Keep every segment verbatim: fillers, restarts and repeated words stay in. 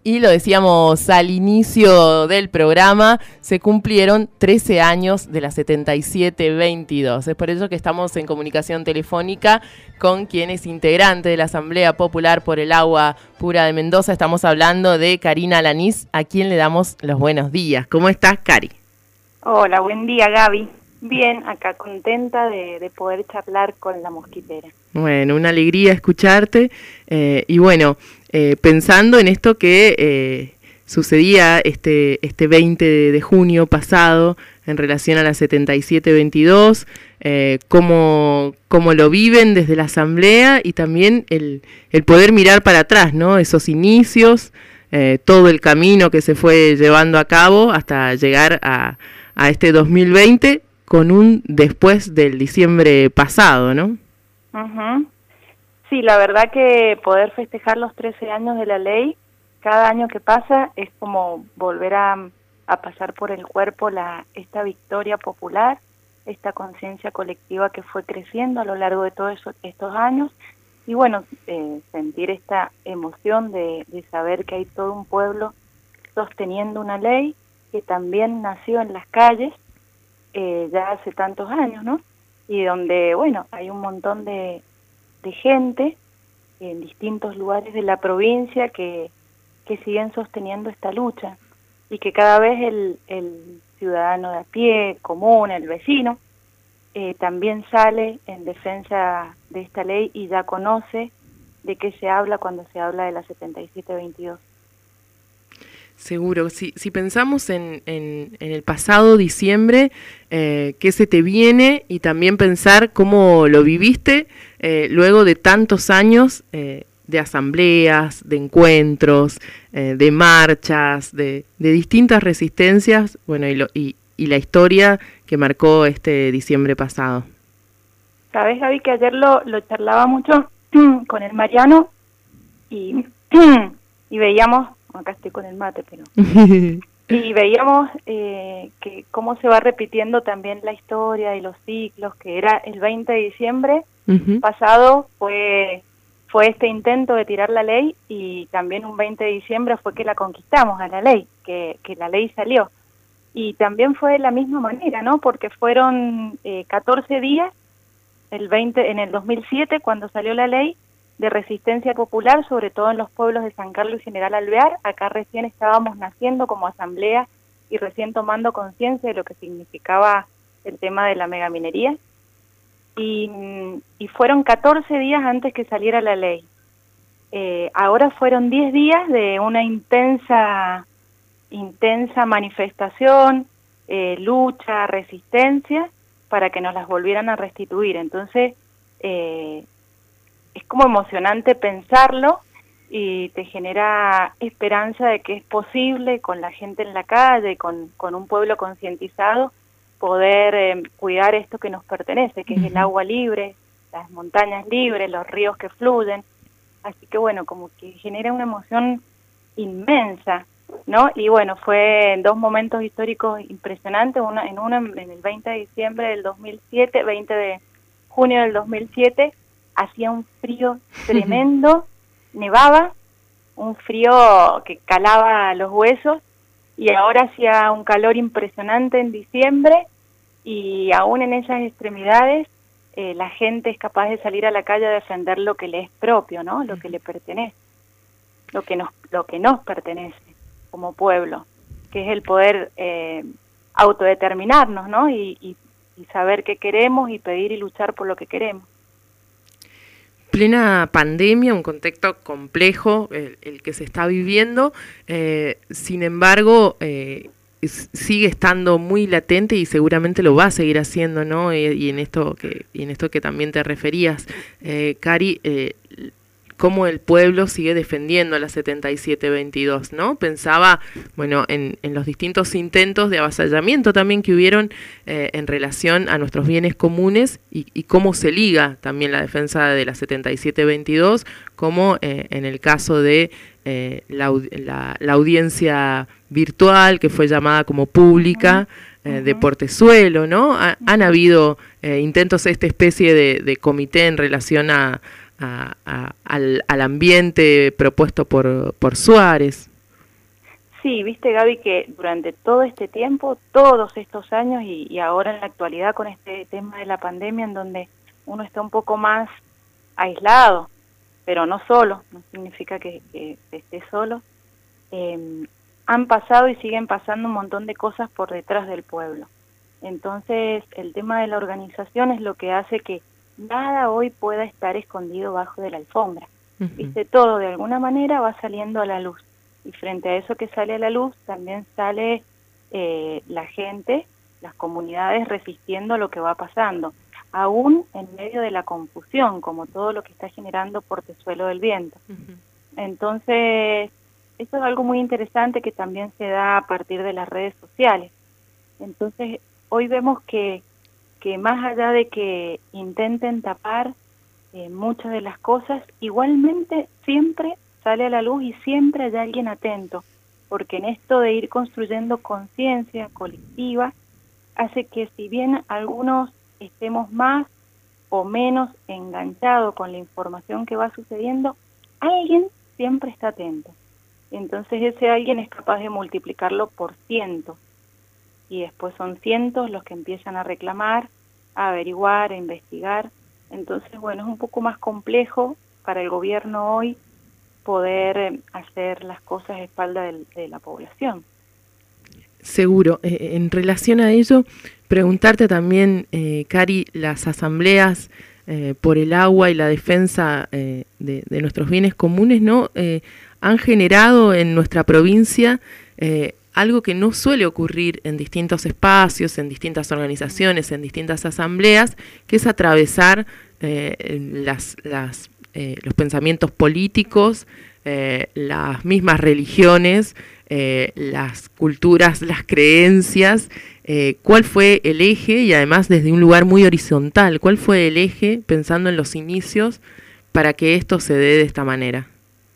Y lo decíamos al inicio del programa, se cumplieron trece años de la setenta y siete veintidós. Es por ello que estamos en comunicación telefónica con quien es integrante de la Asamblea Popular por el Agua Pura de Mendoza. Estamos hablando de Karina Alanís, a quien le damos los buenos días. ¿Cómo estás, Cari? Hola, buen día, Gaby. Bien, acá contenta de, de poder charlar con la mosquitera. Bueno, una alegría escucharte. Eh, y bueno, eh, pensando en esto que eh, sucedía este, este veinte de junio pasado en relación a la setenta y siete veintidós, eh, cómo, cómo lo viven desde la Asamblea y también el, el poder mirar para atrás, ¿no? Esos inicios, eh, todo el camino que se fue llevando a cabo hasta llegar a, a este dos mil veinte con un después del diciembre pasado, ¿no? Uh-huh. Sí, la verdad que poder festejar los trece años de la ley, cada año que pasa es como volver a, a pasar por el cuerpo la esta victoria popular, esta conciencia colectiva que fue creciendo a lo largo de todos eso, estos años, y bueno, eh, sentir esta emoción de, de saber que hay todo un pueblo sosteniendo una ley que también nació en las calles eh, ya hace tantos años, ¿no? Y donde, bueno, hay un montón de, de gente en distintos lugares de la provincia que, que siguen sosteniendo esta lucha y que cada vez el, el ciudadano de a pie, común, el vecino, eh, también sale en defensa de esta ley y ya conoce de qué se habla cuando se habla de la setenta y siete veintidós. Seguro, si, si pensamos en, en, en el pasado diciembre, eh, ¿qué se te viene? Y también pensar cómo lo viviste eh, luego de tantos años eh, de asambleas, de encuentros, eh, de marchas, de, de distintas resistencias, bueno, y, lo, y, y la historia que marcó este diciembre pasado. Sabes, Gaby, que ayer lo, lo charlaba mucho con el Mariano y, y veíamos... acá estoy con el mate, pero... y veíamos eh, que cómo se va repitiendo también la historia y los ciclos, que era el veinte de diciembre uh-huh. pasado, fue, fue este intento de tirar la ley, y también un veinte de diciembre fue que la conquistamos a la ley, que, que la ley salió. Y también fue de la misma manera, ¿no? Porque fueron eh, catorce días, el veinte, en el dos mil siete, cuando salió la ley, de resistencia popular, sobre todo en los pueblos de San Carlos y General Alvear. Acá recién estábamos naciendo como asamblea y recién tomando conciencia de lo que significaba el tema de la megaminería. Y, y fueron catorce días antes que saliera la ley. Eh, ahora fueron diez días de una intensa, intensa manifestación, eh, lucha, resistencia, para que nos las volvieran a restituir. Entonces, eh, es como emocionante pensarlo y te genera esperanza de que es posible, con la gente en la calle, con, con un pueblo concientizado, poder eh, cuidar esto que nos pertenece, que uh-huh. es el agua libre, las montañas libres, los ríos que fluyen. Así que bueno, como que genera una emoción inmensa, ¿no? Y bueno, fue dos momentos históricos impresionantes, una, en uno en el veinte de diciembre del dos mil siete, veinte de junio del dos mil siete, hacía un frío tremendo, nevaba, un frío que calaba los huesos, y ahora hacía un calor impresionante en diciembre, y aún en esas extremidades eh, la gente es capaz de salir a la calle a defender lo que le es propio, ¿no? Lo que le pertenece, lo que nos, lo que nos pertenece como pueblo, que es el poder eh, autodeterminarnos, ¿no? Y, y, y saber qué queremos y pedir y luchar por lo que queremos. Plena pandemia, un contexto complejo el, el que se está viviendo, eh, sin embargo eh, es, sigue estando muy latente y seguramente lo va a seguir haciendo, ¿no? Y, y en esto que y en esto que también te referías, eh, Cari, eh, cómo el pueblo sigue defendiendo a la setenta y siete veintidós, ¿no? Pensaba, bueno, en, en los distintos intentos de avasallamiento también que hubieron eh, en relación a nuestros bienes comunes y, y cómo se liga también la defensa de la setenta y siete veintidós, como eh, en el caso de eh, la, la, la audiencia virtual que fue llamada como pública, eh, de Portezuelo, ¿no? Ha, han habido eh, intentos de esta especie de, de comité en relación a A, a, al, al ambiente propuesto por, por Suárez. Sí, viste Gaby que durante todo este tiempo, todos estos años y, y ahora en la actualidad con este tema de la pandemia en donde uno está un poco más aislado, pero no solo, no significa que, que esté solo, eh, han pasado y siguen pasando un montón de cosas por detrás del pueblo. Entonces el tema de la organización es lo que hace que nada hoy pueda estar escondido bajo de la alfombra. Uh-huh. Viste, todo de alguna manera va saliendo a la luz. Y frente a eso que sale a la luz, también sale eh, la gente, las comunidades resistiendo lo que va pasando, aún en medio de la confusión, como todo lo que está generando Portezuelo del Viento. Uh-huh. Entonces, esto es algo muy interesante que también se da a partir de las redes sociales. Entonces, hoy vemos que, que más allá de que intenten tapar eh, muchas de las cosas, igualmente siempre sale a la luz y siempre hay alguien atento, porque en esto de ir construyendo conciencia colectiva, hace que si bien algunos estemos más o menos enganchados con la información que va sucediendo, alguien siempre está atento. Entonces ese alguien es capaz de multiplicarlo por cientos, y después son cientos los que empiezan a reclamar, a averiguar, a investigar. Entonces, bueno, es un poco más complejo para el gobierno hoy poder hacer las cosas a espalda de, de la población. Seguro. Eh, en relación a ello, preguntarte también, eh, Cari, las asambleas eh, por el agua y la defensa eh, de, de nuestros bienes comunes, ¿no? Eh, han generado en nuestra provincia eh, algo que no suele ocurrir en distintos espacios, en distintas organizaciones, en distintas asambleas, que es atravesar eh, las, las Eh, los pensamientos políticos, eh, las mismas religiones, eh, las culturas, las creencias. Eh, ¿Cuál fue el eje? Y además desde un lugar muy horizontal, ¿cuál fue el eje, pensando en los inicios, para que esto se dé de esta manera?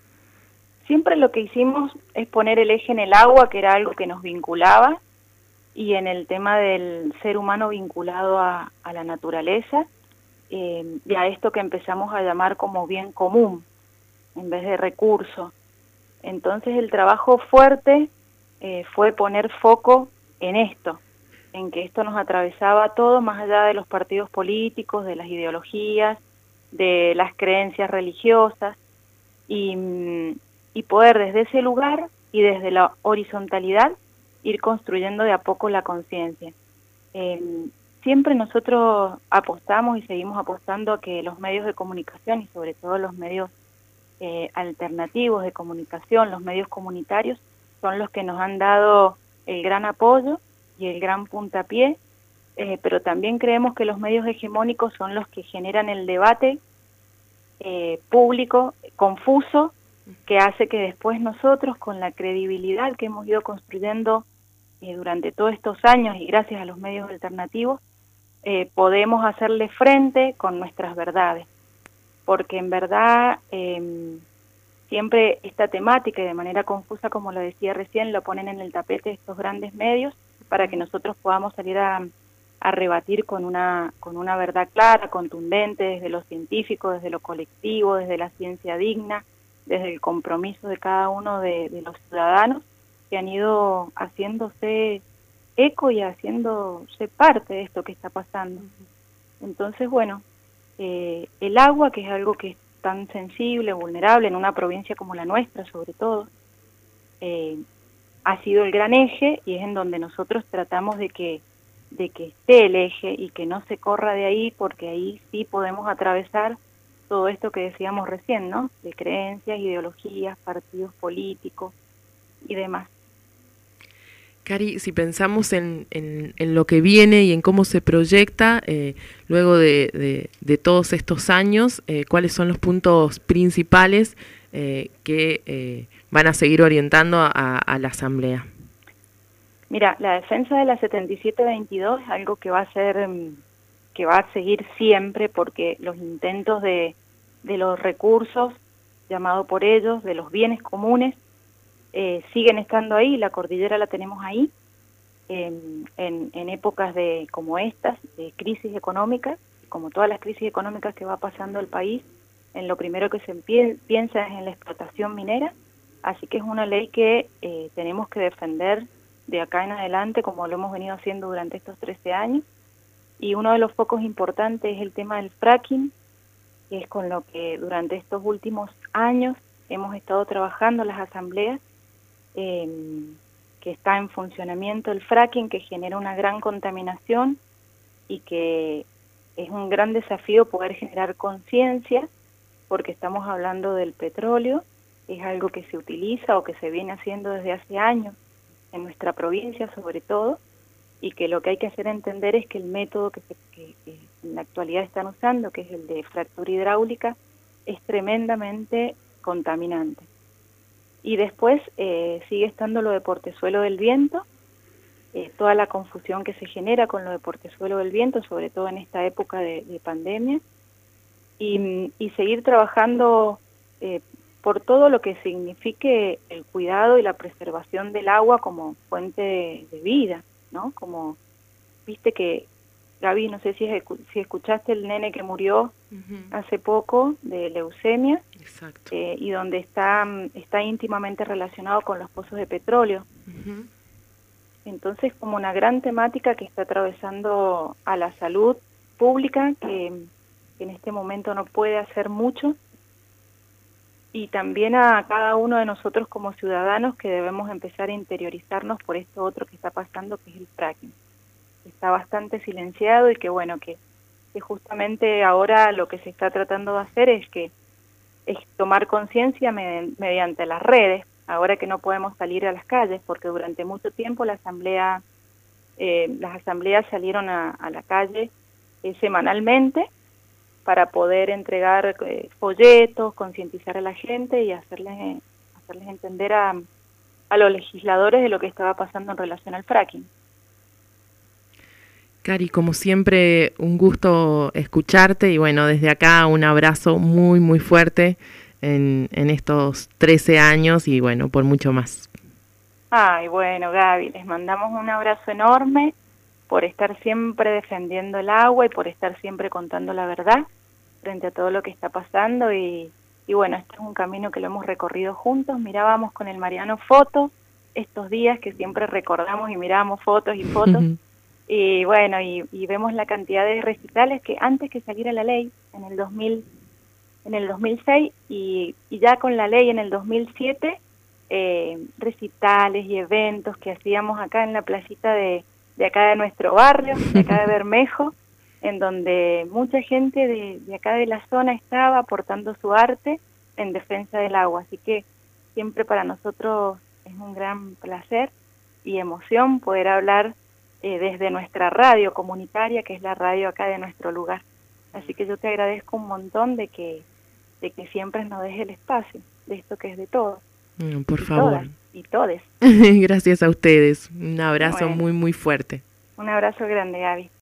Siempre lo que hicimos es poner el eje en el agua, que era algo que nos vinculaba, y en el tema del ser humano vinculado a, a la naturaleza, Eh, y a esto que empezamos a llamar como bien común, en vez de recurso. Entonces el trabajo fuerte eh, fue poner foco en esto, en que esto nos atravesaba a todos, más allá de los partidos políticos, de las ideologías, de las creencias religiosas, y, y poder desde ese lugar y desde la horizontalidad ir construyendo de a poco la conciencia. Eh, Siempre nosotros apostamos y seguimos apostando a que los medios de comunicación y sobre todo los medios eh, alternativos de comunicación, los medios comunitarios, son los que nos han dado el gran apoyo y el gran puntapié, eh, pero también creemos que los medios hegemónicos son los que generan el debate eh, público confuso, que hace que después nosotros, con la credibilidad que hemos ido construyendo eh, durante todos estos años y gracias a los medios alternativos, Eh, podemos hacerle frente con nuestras verdades, porque en verdad eh, siempre esta temática y de manera confusa, como lo decía recién, lo ponen en el tapete estos grandes medios para que nosotros podamos salir a, a rebatir con una, con una verdad clara, contundente, desde lo científico, desde lo colectivo, desde la ciencia digna, desde el compromiso de cada uno de, de los ciudadanos que han ido haciéndose eco y haciéndose parte de esto que está pasando. Entonces, bueno, eh, el agua, que es algo que es tan sensible, vulnerable en una provincia como la nuestra, sobre todo, eh, ha sido el gran eje y es en donde nosotros tratamos de que, de que esté el eje y que no se corra de ahí, porque ahí sí podemos atravesar todo esto que decíamos recién, ¿no? De creencias, ideologías, partidos políticos y demás. Cari, si pensamos en, en, en lo que viene y en cómo se proyecta, eh, luego de, de, de todos estos años, eh, ¿cuáles son los puntos principales eh, que eh, van a seguir orientando a, a la Asamblea? Mira, la defensa de la setenta y siete veintidós es algo que va a ser, que va a seguir siempre, porque los intentos de, de los recursos, llamado por ellos, de los bienes comunes, Eh, siguen estando ahí, la cordillera la tenemos ahí, eh, en, en épocas de como estas, de crisis económica, como todas las crisis económicas que va pasando el país, en lo primero que se piensa es en la explotación minera, Así que es una ley que eh, tenemos que defender de acá en adelante, como lo hemos venido haciendo durante estos trece años. Y uno de los focos importantes es el tema del fracking, que es con lo que durante estos últimos años hemos estado trabajando las asambleas, eh, que está en funcionamiento el fracking, que genera una gran contaminación y que es un gran desafío poder generar conciencia, porque estamos hablando del petróleo, es algo que se utiliza o que se viene haciendo desde hace años en nuestra provincia sobre todo, y que lo que hay que hacer entender es que el método que, se, que, que en la actualidad están usando, que es el de fractura hidráulica, es tremendamente contaminante. Y después eh, sigue estando lo de portezuelo del viento, eh, toda la confusión que se genera con lo de portezuelo del viento, sobre todo en esta época de, de pandemia, y, y seguir trabajando eh, por todo lo que signifique el cuidado y la preservación del agua como fuente de, de vida, ¿no? Como, viste que, Gaby, no sé si, es, si escuchaste el nene que murió uh-huh. hace poco de leucemia. Exacto. Eh, y donde está, está íntimamente relacionado con los pozos de petróleo. Uh-huh. Entonces, como una gran temática que está atravesando a la salud pública, que, que en este momento no puede hacer mucho, y también a cada uno de nosotros como ciudadanos que debemos empezar a interiorizarnos por esto otro que está pasando, que es el fracking. Está bastante silenciado y que bueno, que, que justamente ahora lo que se está tratando de hacer es que es tomar conciencia med mediante las redes, ahora que no podemos salir a las calles, porque durante mucho tiempo la asamblea, eh, las asambleas salieron a, a la calle eh, semanalmente para poder entregar eh, folletos, concientizar a la gente y hacerles, eh, hacerles entender a, a los legisladores de lo que estaba pasando en relación al fracking. Cari, como siempre, un gusto escucharte y bueno, desde acá un abrazo muy, muy fuerte en, en estos trece años y bueno, por mucho más. Ay, bueno, Gaby, les mandamos un abrazo enorme por estar siempre defendiendo el agua y por estar siempre contando la verdad frente a todo lo que está pasando y, y bueno, este es un camino que lo hemos recorrido juntos. Mirábamos con el Mariano fotos estos días que siempre recordamos y mirábamos fotos y fotos. Y bueno, y, y vemos la cantidad de recitales que antes que saliera la ley, en el dos mil, en el dos mil seis, y, y ya con la ley en el dos mil siete, eh, recitales y eventos que hacíamos acá en la placita de, de acá de nuestro barrio, de acá de Bermejo, en donde mucha gente de, de acá de la zona estaba aportando su arte en defensa del agua. Así que siempre para nosotros es un gran placer y emoción poder hablar Eh, desde nuestra radio comunitaria, que es la radio acá de nuestro lugar. Así que yo te agradezco un montón de que de que siempre nos deje el espacio, de esto que es de todos. Mm, por y favor. Todas, y todes. Gracias a ustedes. Un abrazo bueno, muy, muy fuerte. Un abrazo grande, Gaby.